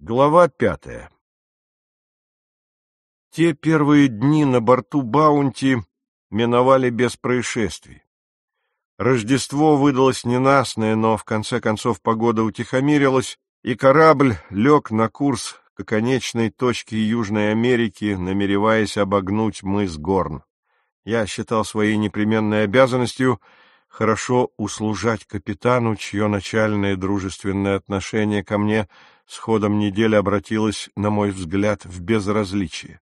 Глава 5. Те первые дни на борту «Баунти» миновали без происшествий. Рождество выдалось ненастное, но в конце концов погода утихомирилась, и корабль лег на курс к конечной точке Южной Америки, намереваясь обогнуть мыс Горн. Я считал своей непременной обязанностью хорошо услужать капитану, чье начальное дружественное отношение ко мне с ходом недели обратилось, на мой взгляд, в безразличие.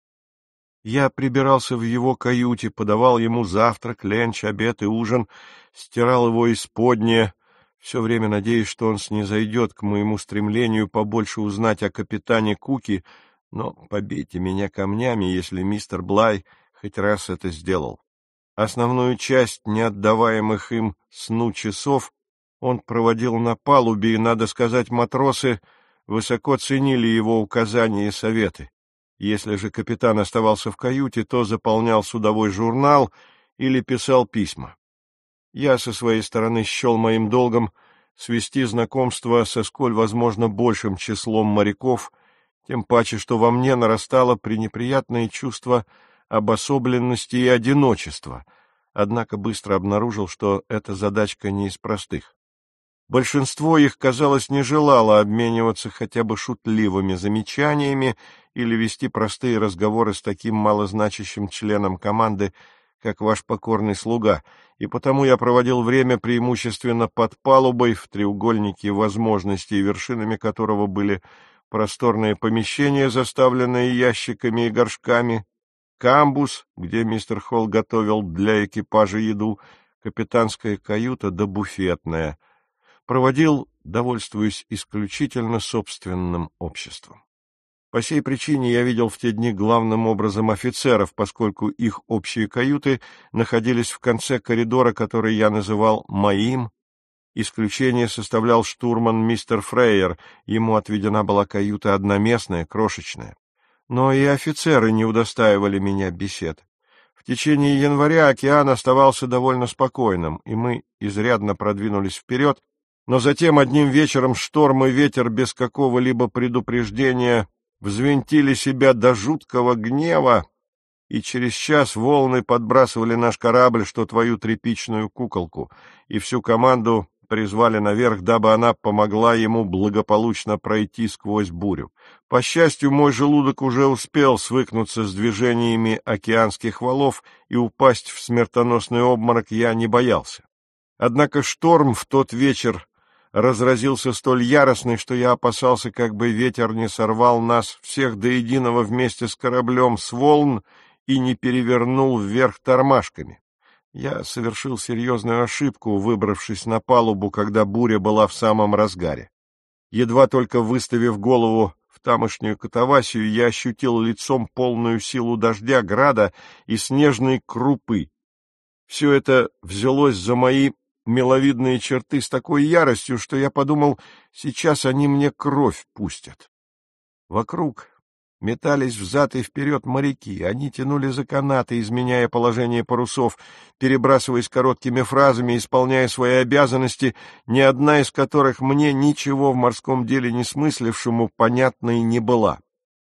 Я прибирался в его каюте, подавал ему завтрак, ленч, обед и ужин, стирал его исподнее, все время надеясь, что он снизойдет к моему стремлению побольше узнать о капитане Куки, но побейте меня камнями, если мистер Блай хоть раз это сделал. Основную часть неотдаваемых им сну часов он проводил на палубе, и, надо сказать, матросы высоко ценили его указания и советы. Если же капитан оставался в каюте, то заполнял судовой журнал или писал письма. Я со своей стороны счел моим долгом свести знакомство со сколь возможно большим числом моряков, тем паче, что во мне нарастало пренеприятное чувство обособленности и одиночества, однако быстро обнаружил, что эта задачка не из простых. Большинство их, казалось, не желало обмениваться хотя бы шутливыми замечаниями или вести простые разговоры с таким малозначащим членом команды, как ваш покорный слуга, и потому я проводил время преимущественно под палубой в треугольнике возможностей, вершинами которого были просторные помещения, заставленные ящиками и горшками, камбус, где мистер Холл готовил для экипажа еду, капитанская каюта да буфетная. Проводил, довольствуясь исключительно собственным обществом. По сей причине я видел в те дни главным образом офицеров, поскольку их общие каюты находились в конце коридора, который я называл «моим». Исключение составлял штурман мистер Фрейер, ему отведена была каюта одноместная, крошечная. Но и офицеры не удостаивали меня бесед. В течение января океан оставался довольно спокойным, и мы изрядно продвинулись вперед, но затем одним вечером шторм и ветер без какого-либо предупреждения взвинтили себя до жуткого гнева, и через час волны подбрасывали наш корабль, что твою тряпичную куколку, и всю команду призвали наверх, дабы она помогла ему благополучно пройти сквозь бурю. По счастью, мой желудок уже успел свыкнуться с движениями океанских валов, и упасть в смертоносный обморок я не боялся. Однако шторм в тот вечер разразился столь яростный, что я опасался, как бы ветер не сорвал нас всех до единого вместе с кораблем с волн и не перевернул вверх тормашками. Я совершил серьезную ошибку, выбравшись на палубу, когда буря была в самом разгаре. Едва только выставив голову в тамошнюю катавасию, я ощутил лицом полную силу дождя, града и снежной крупы. Все это взялось за мои миловидные черты с такой яростью, что я подумал, сейчас они мне кровь пустят. Вокруг метались взад и вперед моряки, они тянули за канаты, изменяя положение парусов, перебрасываясь короткими фразами, исполняя свои обязанности, ни одна из которых мне, ничего в морском деле не смыслившему, понятной не была.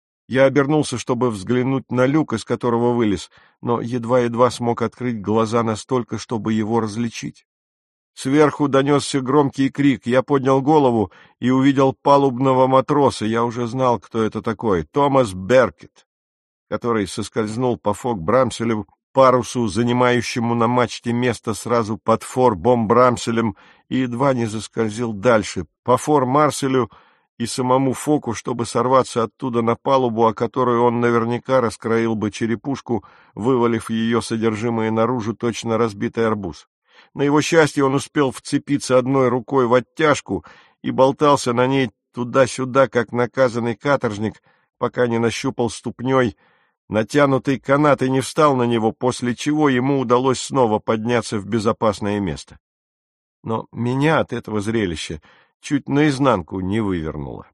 Я обернулся, чтобы взглянуть на люк, из которого вылез, но едва-едва смог открыть глаза настолько, чтобы его различить. Сверху донесся громкий крик. Я поднял голову и увидел палубного матроса. Я уже знал, кто это такой. Томас Беркет, который соскользнул по фок-брамселю, парусу, занимающему на мачте место сразу под фор-бом-брамселем, и едва не заскользил дальше, по фор-марселю и самому фоку, чтобы сорваться оттуда на палубу, о которой он наверняка раскроил бы черепушку, вывалив ее содержимое наружу, точно разбитый арбуз. На его счастье он успел вцепиться одной рукой в оттяжку и болтался на ней туда-сюда, как наказанный каторжник, пока не нащупал ступней натянутый канат и не встал на него, после чего ему удалось снова подняться в безопасное место. Но меня от этого зрелища чуть наизнанку не вывернуло.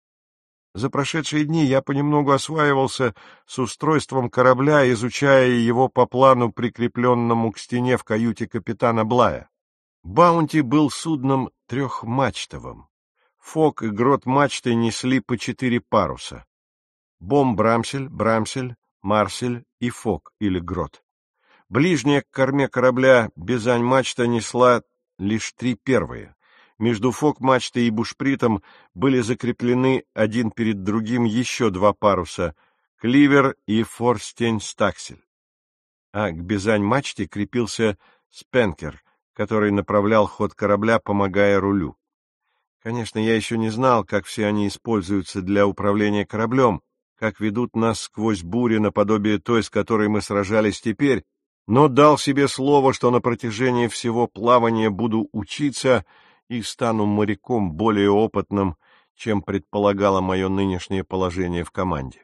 За прошедшие дни я понемногу осваивался с устройством корабля, изучая его по плану, прикрепленному к стене в каюте капитана Блая. «Баунти» был судном трехмачтовым. Фок и грот мачты несли по 4 паруса. Бомбрамсель, брамсель, марсель и фок или грот. Ближняя к корме корабля бизань-мачта несла лишь 3 первые. Между фок-мачтой и бушпритом были закреплены один перед другим еще 2 паруса — кливер и форстень-стаксель. А к бизань-мачте крепился спенкер, который направлял ход корабля, помогая рулю. Конечно, я еще не знал, как все они используются для управления кораблем, как ведут нас сквозь бури наподобие той, с которой мы сражались теперь, но дал себе слово, что на протяжении всего плавания буду учиться и стану моряком более опытным, чем предполагало мое нынешнее положение в команде.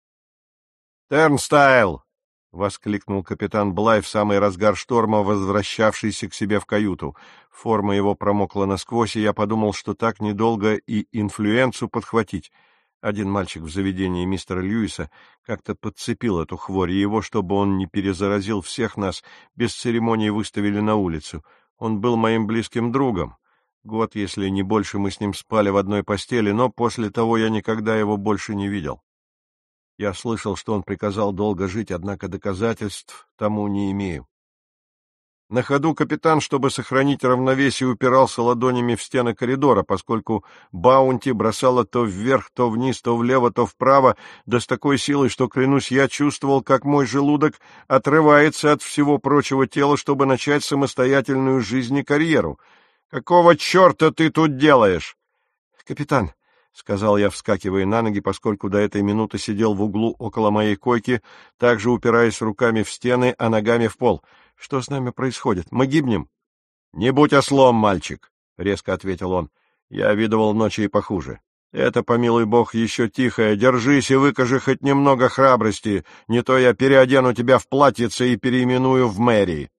«Тернстайл!» — воскликнул капитан Блай в самый разгар шторма, возвращавшийся к себе в каюту. Форма его промокла насквозь, и я подумал, что так недолго и инфлюенцию подхватить. Один мальчик в заведении мистера Льюиса как-то подцепил эту хворь, и его, чтобы он не перезаразил всех нас, без церемонии выставили на улицу. Он был моим близким другом. Год, если не больше, мы с ним спали в одной постели, но после того я никогда его больше не видел. Я слышал, что он приказал долго жить, однако доказательств тому не имею. На ходу капитан, чтобы сохранить равновесие, упирался ладонями в стены коридора, поскольку Баунти бросала то вверх, то вниз, то влево, то вправо, да с такой силой, что, клянусь, я чувствовал, как мой желудок отрывается от всего прочего тела, чтобы начать самостоятельную жизнь и карьеру. «Какого черта ты тут делаешь?» «Капитан», — сказал я, вскакивая на ноги, поскольку до этой минуты сидел в углу около моей койки, также упираясь руками в стены, а ногами в пол. «Что с нами происходит? Мы гибнем?» «Не будь ослом, мальчик», — резко ответил он. «Я видывал ночи и похуже. Это, помилуй бог, еще тихое. Держись и выкажи хоть немного храбрости, не то я переодену тебя в платьице и переименую в Мэри».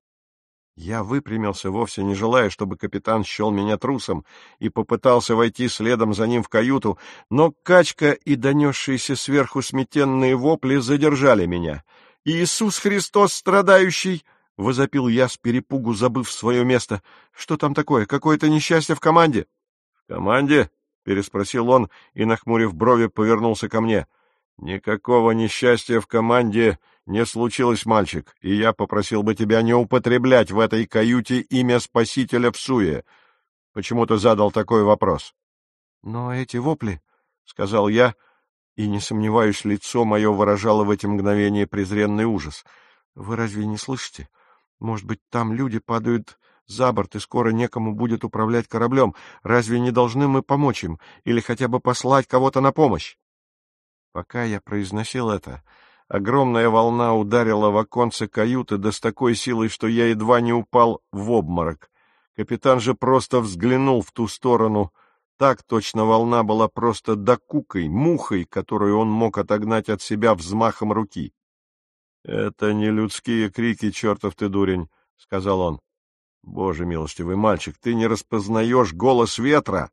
Я выпрямился, вовсе не желая, чтобы капитан счел меня трусом, и попытался войти следом за ним в каюту, но качка и донесшиеся сверху сметенные вопли задержали меня. «Иисус Христос страдающий!» — возопил я с перепугу, забыв свое место. «Что там такое? Какое-то несчастье в команде?» «В команде?» — переспросил он и, нахмурив брови, повернулся ко мне. «Никакого несчастья в команде не случилось, мальчик, и я попросил бы тебя не употреблять в этой каюте имя Спасителя в суе. Почему ты задал такой вопрос?» «Но эти вопли, — сказал я, и, не сомневаюсь, лицо мое выражало в эти мгновения презренный ужас. Вы разве не слышите? Может быть, там люди падают за борт, и скоро некому будет управлять кораблем. Разве не должны мы помочь им или хотя бы послать кого-то на помощь?» Пока я произносил это, огромная волна ударила в оконце каюты, да с такой силой, что я едва не упал в обморок. Капитан же просто взглянул в ту сторону. Так точно волна была просто докукой, мухой, которую он мог отогнать от себя взмахом руки. — Это не людские крики, чертов ты дурень, — сказал он. — Боже милостивый мальчик, ты не распознаешь голос ветра?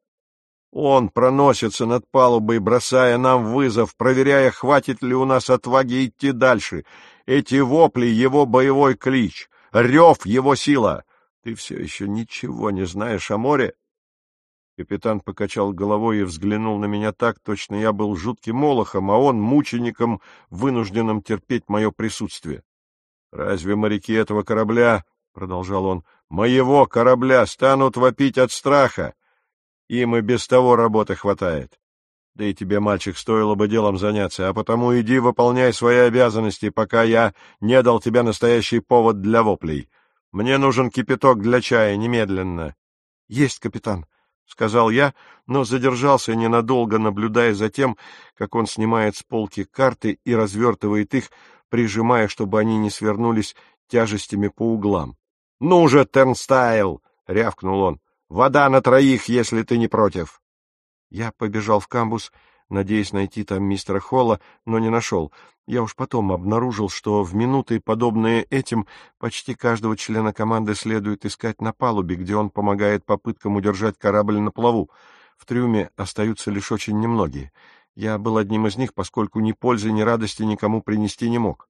Он проносится над палубой, бросая нам вызов, проверяя, хватит ли у нас отваги идти дальше. Эти вопли — его боевой клич, рев — его сила. Ты все еще ничего не знаешь о море? Капитан покачал головой и взглянул на меня так, точно я был жутким молохом, а он мучеником, вынужденным терпеть мое присутствие. — Разве моряки этого корабля, — продолжал он, — моего корабля станут вопить от страха? Им и без того работы хватает. Да и тебе, мальчик, стоило бы делом заняться, а потому иди выполняй свои обязанности, пока я не дал тебе настоящий повод для воплей. Мне нужен кипяток для чая немедленно. — Есть, капитан, — сказал я, но задержался ненадолго, наблюдая за тем, как он снимает с полки карты и развертывает их, прижимая, чтобы они не свернулись тяжестями по углам. — Ну же, Тернстайл! — рявкнул он. «Вода на 3, если ты не против». Я побежал в камбуз, надеясь найти там мистера Холла, но не нашел. Я уж потом обнаружил, что в минуты, подобные этим, почти каждого члена команды следует искать на палубе, где он помогает попыткам удержать корабль на плаву. В трюме остаются лишь очень немногие. Я был одним из них, поскольку ни пользы, ни радости никому принести не мог.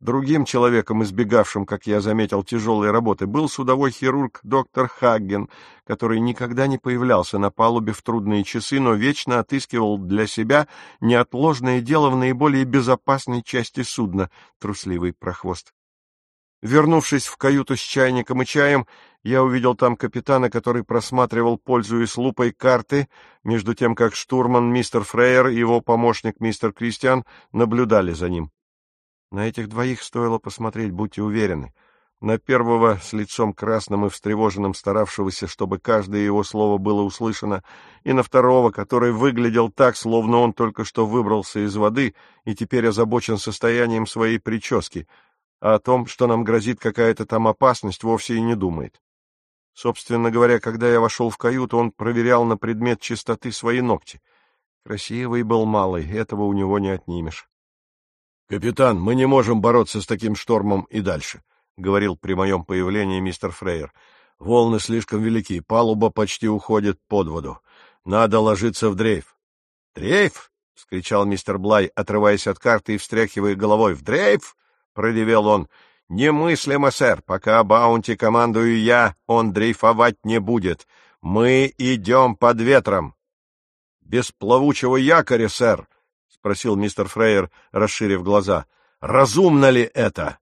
Другим человеком, избегавшим, как я заметил, тяжелой работы, был судовой хирург доктор Хагген, который никогда не появлялся на палубе в трудные часы, но вечно отыскивал для себя неотложное дело в наиболее безопасной части судна, трусливый прохвост. Вернувшись в каюту с чайником и чаем, я увидел там капитана, который просматривал, пользуясь лупой, карты, между тем как штурман мистер Фрейер и его помощник мистер Кристиан наблюдали за ним. На этих двоих стоило посмотреть, будьте уверены. На первого, с лицом красным и встревоженным, старавшегося, чтобы каждое его слово было услышано, и на второго, который выглядел так, словно он только что выбрался из воды и теперь озабочен состоянием своей прически, а о том, что нам грозит какая-то там опасность, вовсе и не думает. Собственно говоря, когда я вошел в каюту, он проверял на предмет чистоты свои ногти. Красивый был малый, этого у него не отнимешь. — Капитан, мы не можем бороться с таким штормом и дальше, — говорил при моем появлении мистер Фрейер. — Волны слишком велики, палуба почти уходит под воду. Надо ложиться в дрейф. — Дрейф? — вскричал мистер Блай, отрываясь от карты и встряхивая головой. — В дрейф? — проревел он. — Немыслимо, сэр. Пока Баунти командую я, он дрейфовать не будет. Мы идем под ветром. — Без плавучего якоря, сэр, — спросил мистер Фрейер, расширив глаза. — Разумно ли это?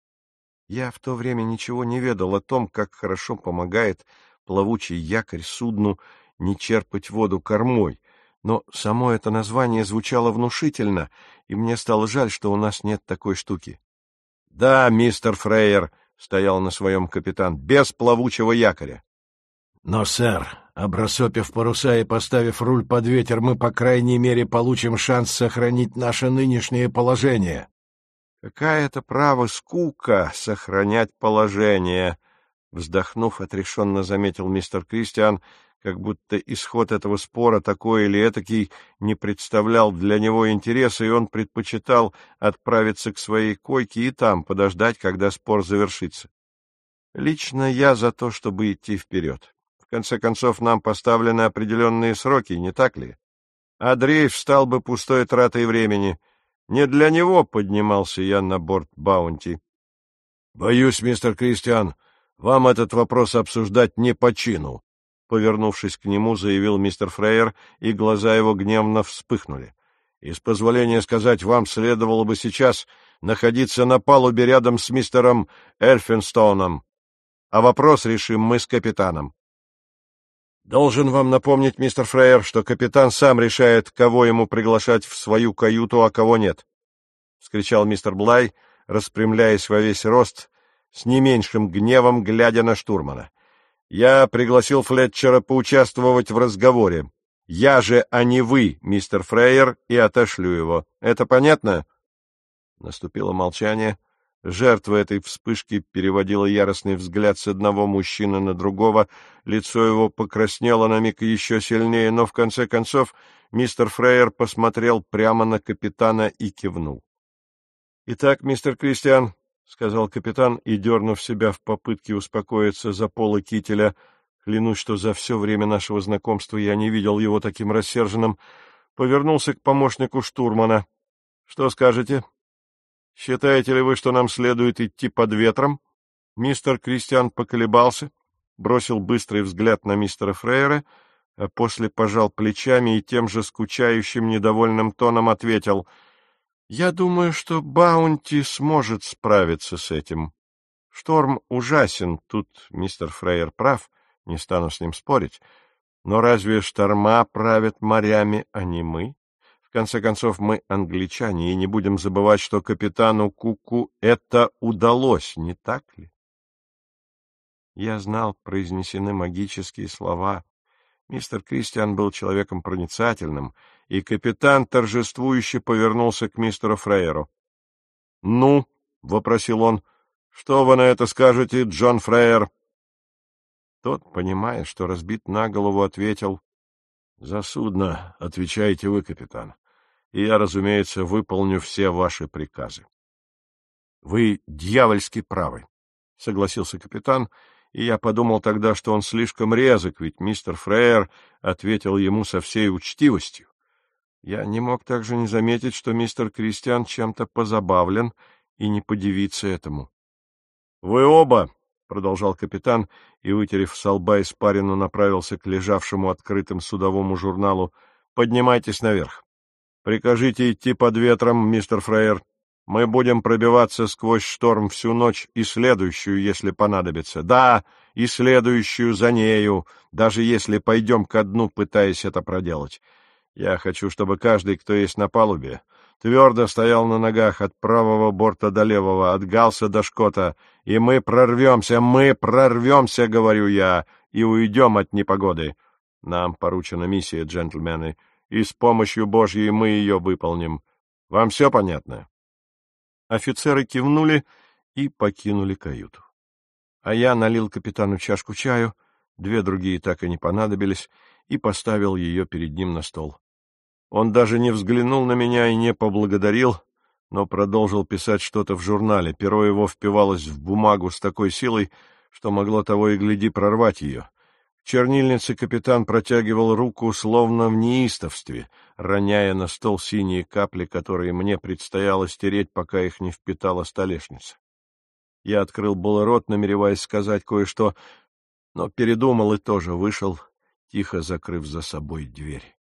Я в то время ничего не ведал о том, как хорошо помогает плавучий якорь судну не черпать воду кормой, но само это название звучало внушительно, и мне стало жаль, что у нас нет такой штуки. — Да, мистер Фрейер, — стоял на своем капитан, — без плавучего якоря. — Но, сэр, обрасопив паруса и поставив руль под ветер, мы, по крайней мере, получим шанс сохранить наше нынешнее положение. — Какая это, право, скука сохранять положение! — вздохнув, отрешенно заметил мистер Кристиан, как будто исход этого спора, такой или этакий, не представлял для него интереса, и он предпочитал отправиться к своей койке и там подождать, когда спор завершится. Лично я за то, чтобы идти вперед. В конце концов, нам поставлены определенные сроки, не так ли? А дрейф стал бы пустой тратой времени. Не для него поднимался я на борт Баунти. — Боюсь, мистер Кристиан, вам этот вопрос обсуждать не по чину, — повернувшись к нему, заявил мистер Фрейер, и глаза его гневно вспыхнули. — И с позволения сказать, вам следовало бы сейчас находиться на палубе рядом с мистером Эльфинстоуном, а вопрос решим мы с капитаном. Должен вам напомнить, мистер Фрейер, что капитан сам решает, кого ему приглашать в свою каюту, а кого нет, — вскричал мистер Блай, распрямляясь во весь рост, с не меньшим гневом, глядя на штурмана. — Я пригласил Флетчера поучаствовать в разговоре. Я же, а не вы, мистер Фрейер, и отошлю его. Это понятно? Наступило молчание. Жертва этой вспышки переводила яростный взгляд с одного мужчины на другого, лицо его покраснело на миг еще сильнее, но в конце концов мистер Фрейер посмотрел прямо на капитана и кивнул. — Итак, мистер Кристиан, — сказал капитан, и, дернув себя в попытке успокоиться за полы кителя, клянусь, что за все время нашего знакомства я не видел его таким рассерженным, повернулся к помощнику штурмана. — Что скажете? — Считаете ли вы, что нам следует идти под ветром? Мистер Кристиан поколебался, бросил быстрый взгляд на мистера Фрейера, а после пожал плечами и тем же скучающим, недовольным тоном ответил: — Я думаю, что Баунти сможет справиться с этим. Шторм ужасен, тут мистер Фрейер прав, не стану с ним спорить, но разве шторма правят морями, а не мы? В конце концов, мы англичане, и не будем забывать, что капитану Куку это удалось, не так ли? Я знал, произнесены магические слова. Мистер Кристиан был человеком проницательным, и капитан торжествующе повернулся к мистеру Фрейеру. — Ну, — вопросил он, — что вы на это скажете, Джон Фрейер? Тот, понимая, что разбит на голову, ответил: — За судно отвечаете вы, капитан, и я, разумеется, выполню все ваши приказы. — Вы дьявольски правы, — согласился капитан, и я подумал тогда, что он слишком резок, ведь мистер Фрейер ответил ему со всей учтивостью. Я не мог также не заметить, что мистер Кристиан чем-то позабавлен, и не подивиться этому. — Вы оба, — продолжал капитан, и, вытерев со лба испарину, направился к лежавшему открытым судовому журналу, — поднимайтесь наверх. Прикажите идти под ветром, мистер Фрейер. Мы будем пробиваться сквозь шторм всю ночь и следующую, если понадобится. Да, и следующую за нею, даже если пойдем ко дну, пытаясь это проделать. Я хочу, чтобы каждый, кто есть на палубе, твердо стоял на ногах от правого борта до левого, от галса до шкота, и мы прорвемся, говорю я, и уйдем от непогоды. Нам поручена миссия, джентльмены, и с помощью Божьей мы ее выполним. Вам все понятно? Офицеры кивнули и покинули каюту. А я налил капитану чашку чаю, 2 другие так и не понадобились, и поставил ее перед ним на стол. Он даже не взглянул на меня и не поблагодарил, но продолжил писать что-то в журнале. Перо его впивалось в бумагу с такой силой, что могло того и гляди прорвать ее. К чернильнице капитан протягивал руку, словно в неистовстве, роняя на стол синие капли, которые мне предстояло стереть, пока их не впитала столешница. Я открыл было рот, намереваясь сказать кое-что, но передумал и тоже вышел, тихо закрыв за собой дверь.